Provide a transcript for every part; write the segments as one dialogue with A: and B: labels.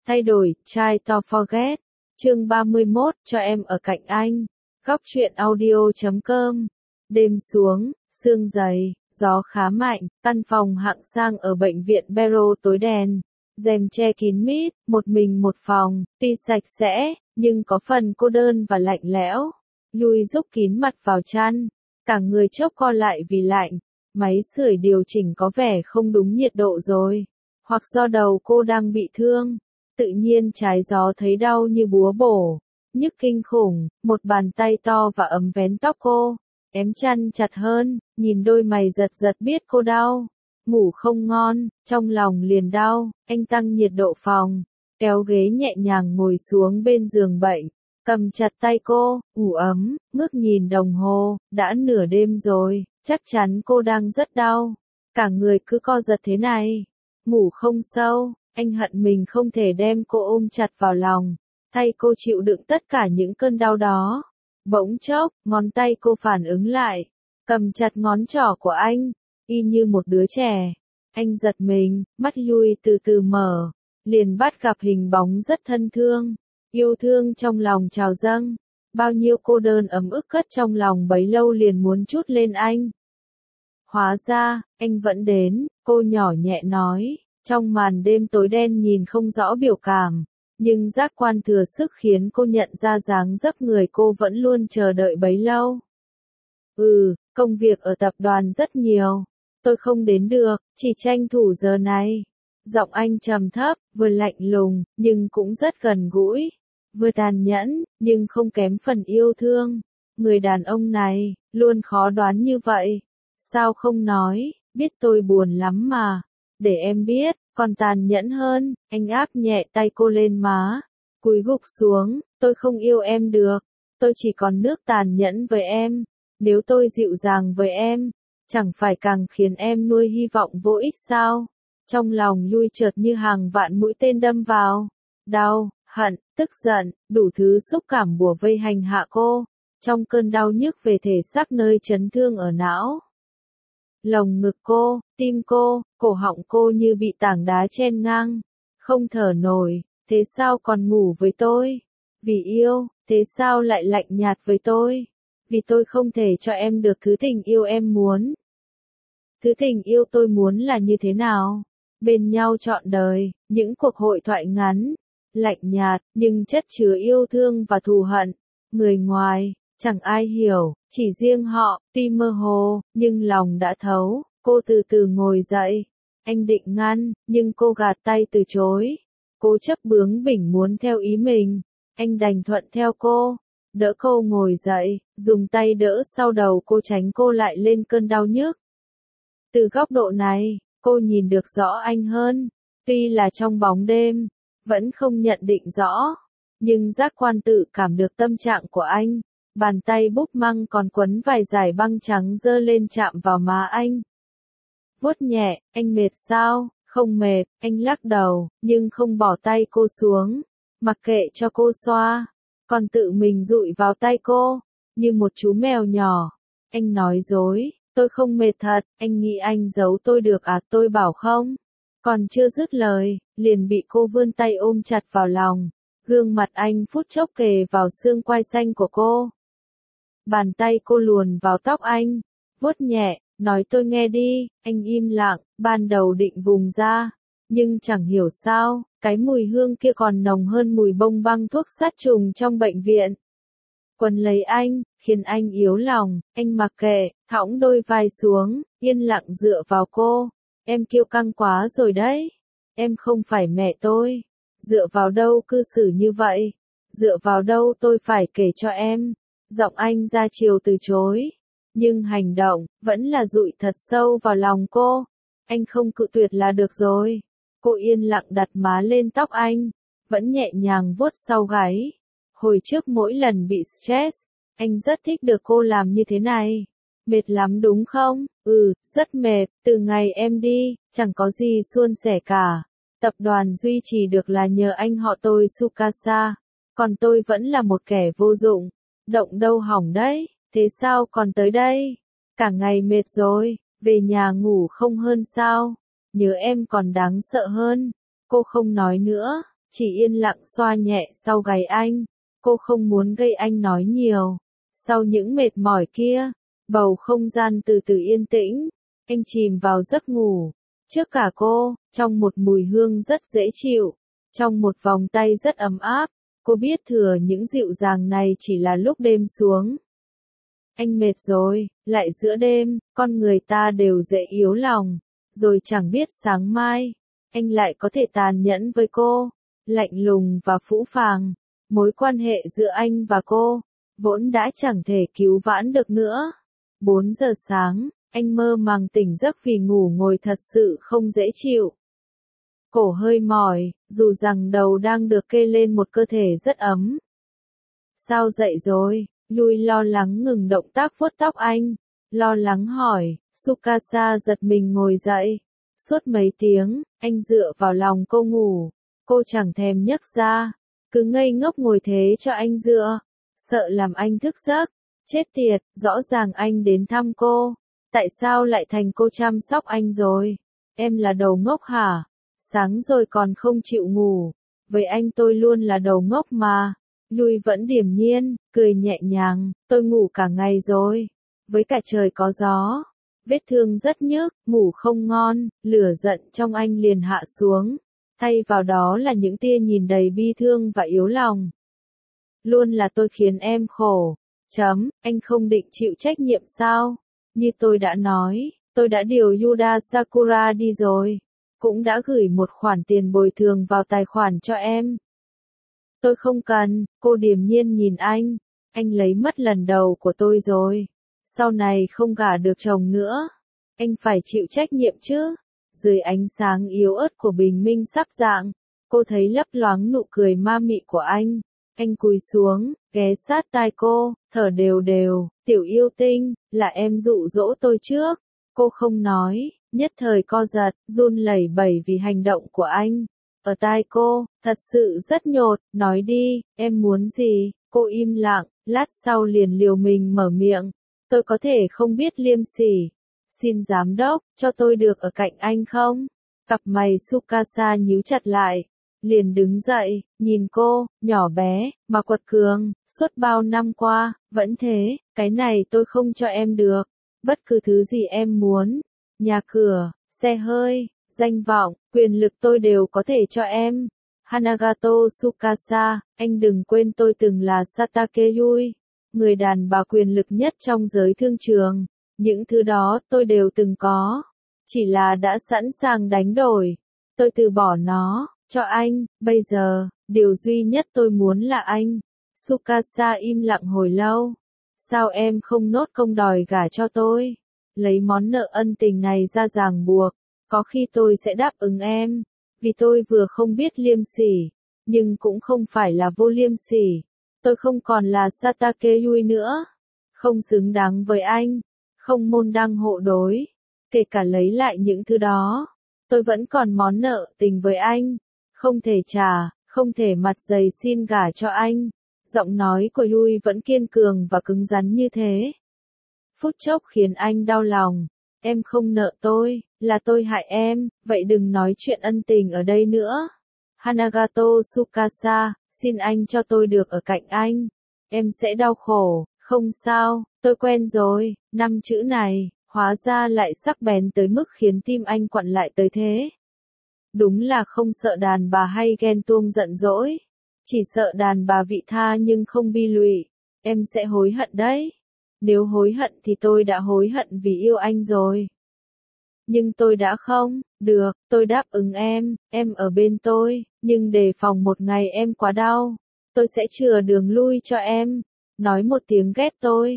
A: Thay đổi, try to forget. Chương 31, cho em ở cạnh anh. Góc truyện audio.com. Đêm xuống, sương dày, gió khá mạnh, căn phòng hạng sang ở bệnh viện Barrow tối đèn, rèm che kín mít, một mình một phòng, tuy sạch sẽ, nhưng có phần cô đơn và lạnh lẽo. Lui rúc kín mặt vào chăn, cả người chốc co lại vì lạnh. Máy sưởi điều chỉnh có vẻ không đúng nhiệt độ rồi, hoặc do đầu cô đang bị thương. Tự nhiên trái gió thấy đau như búa bổ, nhức kinh khủng, một bàn tay to và ấm vén tóc cô, ém chăn chặt hơn, nhìn đôi mày giật giật biết cô đau. Ngủ không ngon, trong lòng liền đau, anh tăng nhiệt độ phòng, kéo ghế nhẹ nhàng ngồi xuống bên giường bệnh, cầm chặt tay cô, ngủ ấm, ngước nhìn đồng hồ, đã nửa đêm rồi, chắc chắn cô đang rất đau. Cả người cứ co giật thế này, ngủ không sâu. Anh hận mình không thể đem cô ôm chặt vào lòng, thay cô chịu đựng tất cả những cơn đau đó. Bỗng chốc, ngón tay cô phản ứng lại, cầm chặt ngón trỏ của anh, y như một đứa trẻ. Anh giật mình, mắt lui từ từ mở, liền bắt gặp hình bóng rất thân thương, yêu thương trong lòng trào dâng. Bao nhiêu cô đơn ấm ức cất trong lòng bấy lâu liền muốn trút lên anh. Hóa ra, anh vẫn đến, cô nhỏ nhẹ nói. Trong màn đêm tối đen nhìn không rõ biểu cảm, nhưng giác quan thừa sức khiến cô nhận ra dáng dấp người cô vẫn luôn chờ đợi bấy lâu. Công việc ở tập đoàn rất nhiều, tôi không đến được, chỉ tranh thủ giờ này. Giọng anh trầm thấp, vừa lạnh lùng, nhưng cũng rất gần gũi, vừa tàn nhẫn, nhưng không kém phần yêu thương. Người đàn ông này, luôn khó đoán như vậy. Sao không nói, biết tôi buồn lắm mà. Để em biết, còn tàn nhẫn hơn. Anh áp nhẹ tay cô lên má, cúi gục xuống, tôi không yêu em được, tôi chỉ còn nước tàn nhẫn với em. Nếu tôi dịu dàng với em, chẳng phải càng khiến em nuôi hy vọng vô ích sao? Trong lòng lui chợt như hàng vạn mũi tên đâm vào, đau, hận, tức giận, đủ thứ xúc cảm bủa vây hành hạ cô, trong cơn đau nhức về thể xác nơi chấn thương ở não. Lồng ngực cô, tim cô, cổ họng cô như bị tảng đá chen ngang, không thở nổi. Thế sao còn ngủ với tôi? Vì yêu, thế sao lại lạnh nhạt với tôi? Vì tôi không thể cho em được thứ tình yêu em muốn. Thứ tình yêu tôi muốn là như thế nào? Bên nhau trọn đời, những cuộc hội thoại ngắn, lạnh nhạt, nhưng chất chứa yêu thương và thù hận. Người ngoài, chẳng ai hiểu, chỉ riêng họ, tuy mơ hồ, nhưng lòng đã thấu. Cô từ từ ngồi dậy. Anh định ngăn, nhưng cô gạt tay từ chối. Cố chấp bướng bỉnh muốn theo ý mình. Anh đành thuận theo cô. Đỡ cô ngồi dậy, dùng tay đỡ sau đầu cô tránh cô lại lên cơn đau nhức. Từ góc độ này, cô nhìn được rõ anh hơn. Tuy là trong bóng đêm, vẫn không nhận định rõ. Nhưng giác quan tự cảm được tâm trạng của anh. Bàn tay búp măng còn quấn vài dải băng trắng giơ lên chạm vào má anh. Vuốt nhẹ, anh mệt sao? Không mệt, anh lắc đầu, nhưng không bỏ tay cô xuống. Mặc kệ cho cô xoa, còn tự mình dụi vào tay cô, như một chú mèo nhỏ. Anh nói dối, tôi không mệt thật, anh nghĩ anh giấu tôi được à? Tôi bảo không. Còn chưa dứt lời, liền bị cô vươn tay ôm chặt vào lòng. Gương mặt anh phút chốc kề vào xương quai xanh của cô. Bàn tay cô luồn vào tóc anh, vuốt nhẹ, nói tôi nghe đi. Anh im lặng, ban đầu định vùng ra, nhưng chẳng hiểu sao, cái mùi hương kia còn nồng hơn mùi bông băng thuốc sát trùng trong bệnh viện. Quấn lấy anh, khiến anh yếu lòng. Anh mặc kệ, thõng đôi vai xuống, yên lặng dựa vào cô. Em kiêu căng quá rồi đấy. Em không phải mẹ tôi. Dựa vào đâu cư xử như vậy? Dựa vào đâu tôi phải kể cho em? Giọng anh ra chiều từ chối, nhưng hành động vẫn là dụi thật sâu vào lòng cô. Anh không cự tuyệt là được rồi. Cô yên lặng đặt má lên tóc anh, vẫn nhẹ nhàng vuốt sau gáy. Hồi trước mỗi lần bị stress, anh rất thích được cô làm như thế này. Mệt lắm đúng không? Rất mệt. Từ ngày em đi, chẳng có gì suôn sẻ cả. Tập đoàn duy trì được là nhờ anh họ tôi Tsukasa. Còn tôi vẫn là một kẻ vô dụng. Động đâu hỏng đấy, thế sao còn tới đây? Cả ngày mệt rồi, về nhà ngủ không hơn sao? Nhớ em còn đáng sợ hơn. Cô không nói nữa, chỉ yên lặng xoa nhẹ sau gáy anh. Cô không muốn gây anh nói nhiều. Sau những mệt mỏi kia, bầu không gian từ từ yên tĩnh, anh chìm vào giấc ngủ. Trước cả cô, trong một mùi hương rất dễ chịu, trong một vòng tay rất ấm áp, cô biết thừa những dịu dàng này chỉ là lúc đêm xuống. Anh mệt rồi, lại giữa đêm, con người ta đều dễ yếu lòng, rồi chẳng biết sáng mai, anh lại có thể tàn nhẫn với cô, lạnh lùng và phũ phàng. Mối quan hệ giữa anh và cô, vốn đã chẳng thể cứu vãn được nữa. 4 giờ sáng, anh mơ màng tỉnh giấc vì ngủ ngồi thật sự không dễ chịu. Cổ hơi mỏi, dù rằng đầu đang được kê lên một cơ thể rất ấm. Sao dậy rồi? Yui lo lắng ngừng động tác vuốt tóc anh. Lo lắng hỏi, Tsukasa giật mình ngồi dậy. Suốt mấy tiếng, anh dựa vào lòng cô ngủ. Cô chẳng thèm nhấc ra, cứ ngây ngốc ngồi thế cho anh dựa. Sợ làm anh thức giấc. Chết tiệt, rõ ràng anh đến thăm cô. Tại sao lại thành cô chăm sóc anh rồi? Em là đầu ngốc hả? Sáng rồi còn không chịu ngủ. Với anh tôi luôn là đầu ngốc mà. Yui vẫn điềm nhiên, cười nhẹ nhàng, tôi ngủ cả ngày rồi. Với cả trời có gió. Vết thương rất nhức, ngủ không ngon, lửa giận trong anh liền hạ xuống. Thay vào đó là những tia nhìn đầy bi thương và yếu lòng. Luôn là tôi khiến em khổ. Anh không định chịu trách nhiệm sao? Như tôi đã nói, tôi đã điều Yuda Sakura đi rồi. Cũng đã gửi một khoản tiền bồi thường vào tài khoản cho em. Tôi không cần, cô điềm nhiên nhìn anh lấy mất lần đầu của tôi rồi. Sau này không gả được chồng nữa. Anh phải chịu trách nhiệm chứ. Dưới ánh sáng yếu ớt của bình minh sắp rạng, cô thấy lấp loáng nụ cười ma mị của anh. Anh cúi xuống, ghé sát tai cô, thở đều đều, tiểu yêu tinh, là em dụ dỗ tôi trước. Cô không nói, nhất thời co giật, run lẩy bẩy vì hành động của anh. Ở tai cô, thật sự rất nhột, nói đi, em muốn gì? Cô im lặng, lát sau liền liều mình mở miệng. Tôi có thể không biết liêm sỉ. Xin giám đốc, cho tôi được ở cạnh anh không? Cặp mày Tsukasa nhíu chặt lại. Liền đứng dậy, nhìn cô, nhỏ bé, mà quật cường, suốt bao năm qua, vẫn thế, cái này tôi không cho em được. Bất cứ thứ gì em muốn, nhà cửa, xe hơi, danh vọng, quyền lực tôi đều có thể cho em. Hanagato Tsukasa, anh đừng quên tôi từng là Satake Yui, người đàn bà quyền lực nhất trong giới thương trường. Những thứ đó tôi đều từng có, chỉ là đã sẵn sàng đánh đổi. Tôi từ bỏ nó, cho anh, bây giờ, điều duy nhất tôi muốn là anh. Tsukasa im lặng hồi lâu. Sao em không nốt công đòi gả cho tôi? Lấy món nợ ân tình này ra ràng buộc, có khi tôi sẽ đáp ứng em, vì tôi vừa không biết liêm sỉ, nhưng cũng không phải là vô liêm sỉ. Tôi không còn là Satake Yui nữa, không xứng đáng với anh, không môn đăng hộ đối, kể cả lấy lại những thứ đó. Tôi vẫn còn món nợ tình với anh, không thể trả, không thể mặt dày xin gả cho anh. Giọng nói của Yui vẫn kiên cường và cứng rắn như thế. Phút chốc khiến anh đau lòng. Em không nợ tôi, là tôi hại em, vậy đừng nói chuyện ân tình ở đây nữa. Hanagato Tsukasa, xin anh cho tôi được ở cạnh anh. Em sẽ đau khổ, không sao, tôi quen rồi. 5 chữ này, hóa ra lại sắc bén tới mức khiến tim anh quặn lại tới thế. Đúng là không sợ đàn bà hay ghen tuông giận dỗi. Chỉ sợ đàn bà vị tha nhưng không bi lụy. Em sẽ hối hận đấy. Nếu hối hận thì tôi đã hối hận vì yêu anh rồi. Nhưng tôi đã không, được, tôi đáp ứng em ở bên tôi, nhưng đề phòng một ngày em quá đau. Tôi sẽ chừa đường lui cho em. Nói một tiếng ghét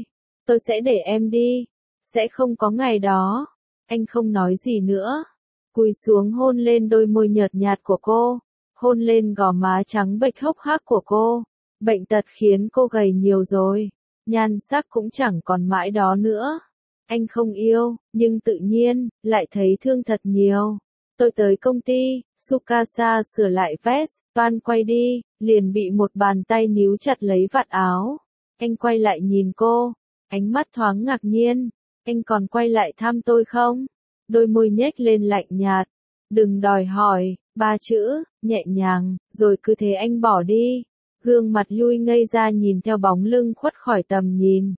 A: tôi sẽ để em đi. Sẽ không có ngày đó. Anh không nói gì nữa. Cúi xuống hôn lên đôi môi nhợt nhạt của cô. Hôn lên gò má trắng bệch hốc hác của cô. Bệnh tật khiến cô gầy nhiều rồi. Nhan sắc cũng chẳng còn mãi đó nữa. Anh không yêu, nhưng tự nhiên, lại thấy thương thật nhiều. Tôi tới công ty, Tsukasa sửa lại vest, toan quay đi, liền bị một bàn tay níu chặt lấy vạt áo. Anh quay lại nhìn cô, ánh mắt thoáng ngạc nhiên. Anh còn quay lại thăm tôi không? Đôi môi nhếch lên lạnh nhạt. Đừng đòi hỏi, 3 chữ, nhẹ nhàng, rồi cứ thế anh bỏ đi. Gương mặt Yui ngây ra nhìn theo bóng lưng khuất khỏi tầm nhìn.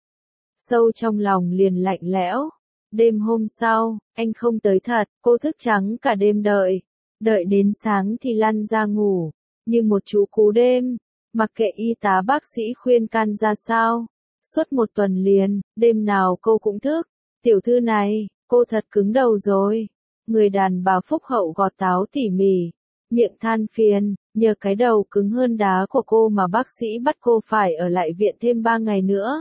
A: Sâu trong lòng liền lạnh lẽo. Đêm hôm sau, anh không tới thật, cô thức trắng cả đêm đợi. Đợi đến sáng thì lăn ra ngủ, như một chú cú đêm, mặc kệ y tá bác sĩ khuyên can ra sao. Suốt một tuần liền, đêm nào cô cũng thức. Tiểu thư này, cô thật cứng đầu rồi. Người đàn bà phúc hậu gọt táo tỉ mỉ, miệng than phiền, nhờ cái đầu cứng hơn đá của cô mà bác sĩ bắt cô phải ở lại viện thêm 3 ngày nữa.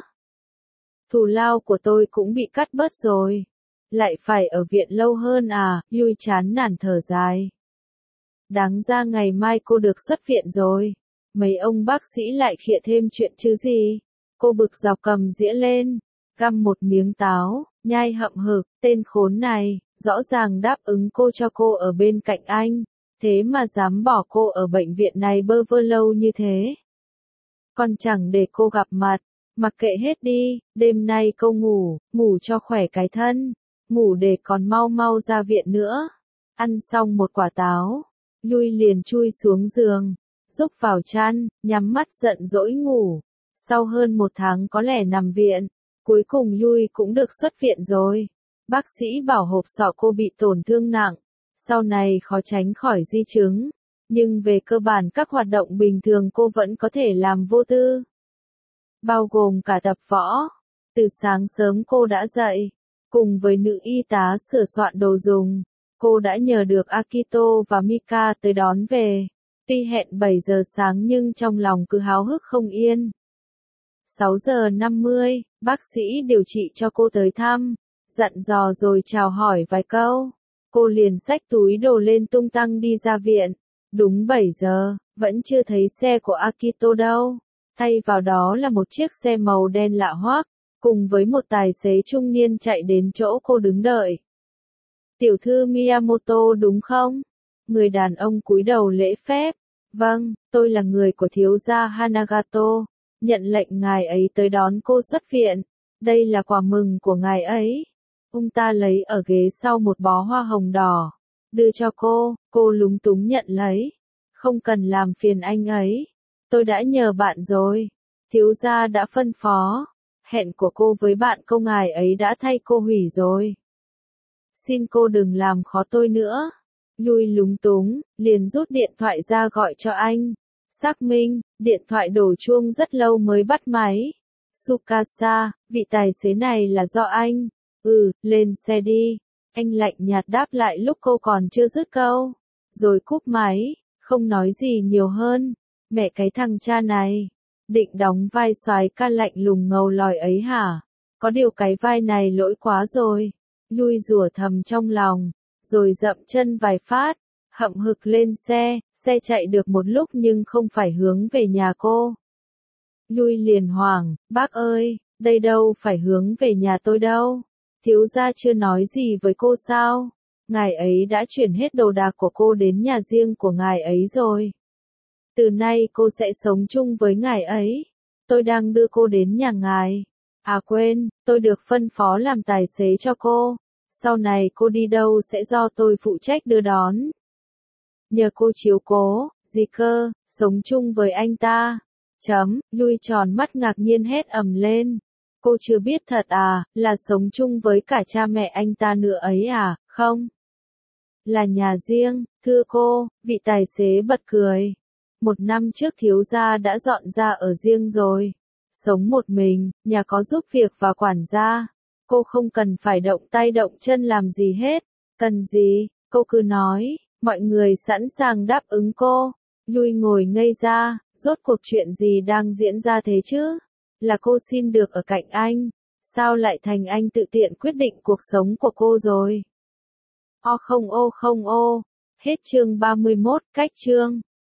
A: Thù lao của tôi cũng bị cắt bớt rồi. Lại phải ở viện lâu hơn à, Yui chán nản thở dài. Đáng ra ngày mai cô được xuất viện rồi. Mấy ông bác sĩ lại khịa thêm chuyện chứ gì. Cô bực dọc cầm dĩa lên, găm một miếng táo, nhai hậm hực, tên khốn này, rõ ràng đáp ứng cô cho cô ở bên cạnh anh, thế mà dám bỏ cô ở bệnh viện này bơ vơ lâu như thế. Còn chẳng để cô gặp mặt, mặc kệ hết đi, đêm nay cô ngủ, ngủ cho khỏe cái thân, ngủ để còn mau mau ra viện nữa. Ăn xong một quả táo, Yui liền chui xuống giường, rúc vào chăn, nhắm mắt giận dỗi ngủ. Sau hơn 1 tháng có lẽ nằm viện, cuối cùng Yui cũng được xuất viện rồi. Bác sĩ bảo hộp sọ cô bị tổn thương nặng, sau này khó tránh khỏi di chứng, nhưng về cơ bản các hoạt động bình thường cô vẫn có thể làm vô tư. Bao gồm cả tập võ. Từ sáng sớm cô đã dậy, cùng với nữ y tá sửa soạn đồ dùng. Cô đã nhờ được Akito và Mika tới đón về. Tuy hẹn 7 giờ sáng nhưng trong lòng cứ háo hức không yên. 6 giờ 50, bác sĩ điều trị cho cô tới thăm, dặn dò rồi chào hỏi vài câu. Cô liền xách túi đồ lên tung tăng đi ra viện. Đúng 7 giờ, vẫn chưa thấy xe của Akito đâu. Thay vào đó là một chiếc xe màu đen lạ hoắc, cùng với một tài xế trung niên chạy đến chỗ cô đứng đợi. Tiểu thư Miyamoto đúng không? Người đàn ông cúi đầu lễ phép. Vâng, tôi là người của thiếu gia Hanagato. Nhận lệnh ngài ấy tới đón cô xuất viện. Đây là quà mừng của ngài ấy. Ông ta lấy ở ghế sau một bó hoa hồng đỏ. Đưa cho cô lúng túng nhận lấy. Không cần làm phiền anh ấy. Tôi đã nhờ bạn rồi. Thiếu gia đã phân phó. Hẹn của cô với bạn cô ngài ấy đã thay cô hủy rồi. Xin cô đừng làm khó tôi nữa. Yui lúng túng, liền rút điện thoại ra gọi cho anh. Xác minh, điện thoại đổ chuông rất lâu mới bắt máy. Tsukasa, vị tài xế này là do anh. Lên xe đi. Anh lạnh nhạt đáp lại lúc cô còn chưa dứt câu. Rồi cúp máy, không nói gì nhiều hơn. Mẹ cái thằng cha này, định đóng vai soái ca lạnh lùng ngầu lòi ấy hả? Có điều cái vai này lỗi quá rồi. Yui rủa thầm trong lòng, rồi dậm chân vài phát, hậm hực lên xe. Xe chạy được một lúc nhưng không phải hướng về nhà cô. Yui liền hoảng, bác ơi, đây đâu phải hướng về nhà tôi đâu. Thiếu gia chưa nói gì với cô sao? Ngài ấy đã chuyển hết đồ đạc của cô đến nhà riêng của ngài ấy rồi. Từ nay cô sẽ sống chung với ngài ấy. Tôi đang đưa cô đến nhà ngài. À quên, tôi được phân phó làm tài xế cho cô. Sau này cô đi đâu sẽ do tôi phụ trách đưa đón. Nhờ cô chiếu cố, gì cơ, sống chung với anh ta. Yui tròn mắt ngạc nhiên hét ầm lên. Cô chưa biết thật à, là sống chung với cả cha mẹ anh ta nữa ấy à, không? Là nhà riêng, thưa cô, vị tài xế bật cười. 1 năm trước thiếu gia đã dọn ra ở riêng rồi. Sống một mình, nhà có giúp việc và quản gia. Cô không cần phải động tay động chân làm gì hết. Cần gì, cô cứ nói, mọi người sẵn sàng đáp ứng cô. Yui ngồi ngây ra, rốt cuộc chuyện gì đang diễn ra thế chứ? Là cô xin được ở cạnh anh. Sao lại thành anh tự tiện quyết định cuộc sống của cô rồi? Ô không ô. Hết chương 31, cách chương.